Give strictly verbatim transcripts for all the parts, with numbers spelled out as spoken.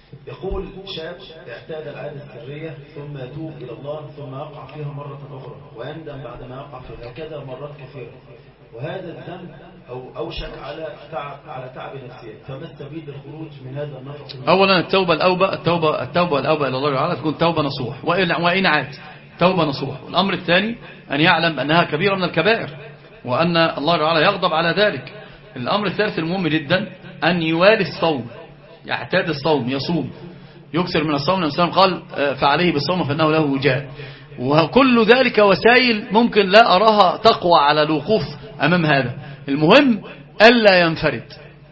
يقول شاب اعتاد العادة السرية ثم يتوب إلى الله ثم يقع فيها مرة أخرى ويندم بعد ما يقع فيها هكذا مرات كثيرة، وهذا الذنب أو أوشك على تعب على تعب نفسية، فما السبيل للخروج من هذا النفق؟ أولا التوبة الأوبة التوبة التوبة والأوبة إلى الله تعالى تكون توبة نصوح، وإن عاد توبة نصوح. والأمر الثاني أن يعلم أنها كبيرة من الكبائر وأن الله تعالى يغضب على ذلك. الأمر الثالث المهم جدا أن يوالي الصوم، يعتاد الصوم، يصوم، يكثر من الصوم. الإنسان قال فعليه بالصوم فإنه له وجاء. وكل ذلك وسائل ممكن لا أراها تقوى على الوقوف أمام هذا. المهم ألا ينفرد،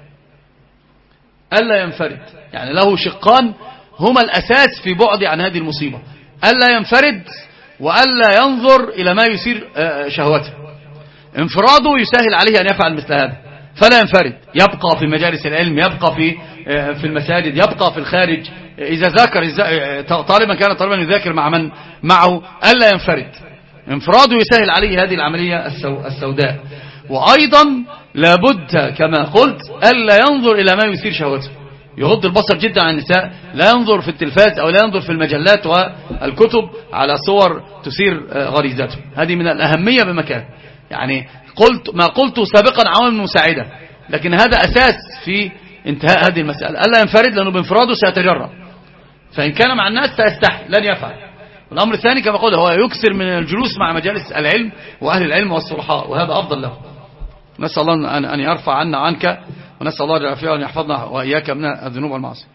ألا ينفرد يعني له شقان هما الأساس في بعد عن هذه المصيبة: ألا ينفرد وألا ينظر إلى ما يثير شهوته. انفراده يسهل عليه أن يفعل مثل هذا، فلا ينفرد، يبقى في مجالس العلم، يبقى في في المساجد، يبقى في الخارج. إذا ذاكر طالبا كان طالبا يذاكر مع من معه، ألا ينفرد. انفراده يسهل عليه هذه العملية السوداء. وأيضا لابد كما قلت ألا ينظر إلى ما يثير شهوته، يغض البصر جدا عن النساء، لا ينظر في التلفاز أو لا ينظر في المجلات والكتب على صور تثير غريزته. هذه من الأهمية بمكان. يعني قلت ما قلت سابقا عوامل مساعدة، لكن هذا أساس في انتهاء هذه المسألة. ألا ينفرد لأنه بانفراده سيتجرأ، فإن كان مع الناس سيستحي لن يفعل. والأمر الثاني كما قلت هو يكثر من الجلوس مع مجالس العلم وأهل العلم والصلحاء، وهذا أفضل له. نسأل الله أن يرفع عنا عنك، ونسأل الله أن يحفظنا وإياك من الذنوب والمعاصي.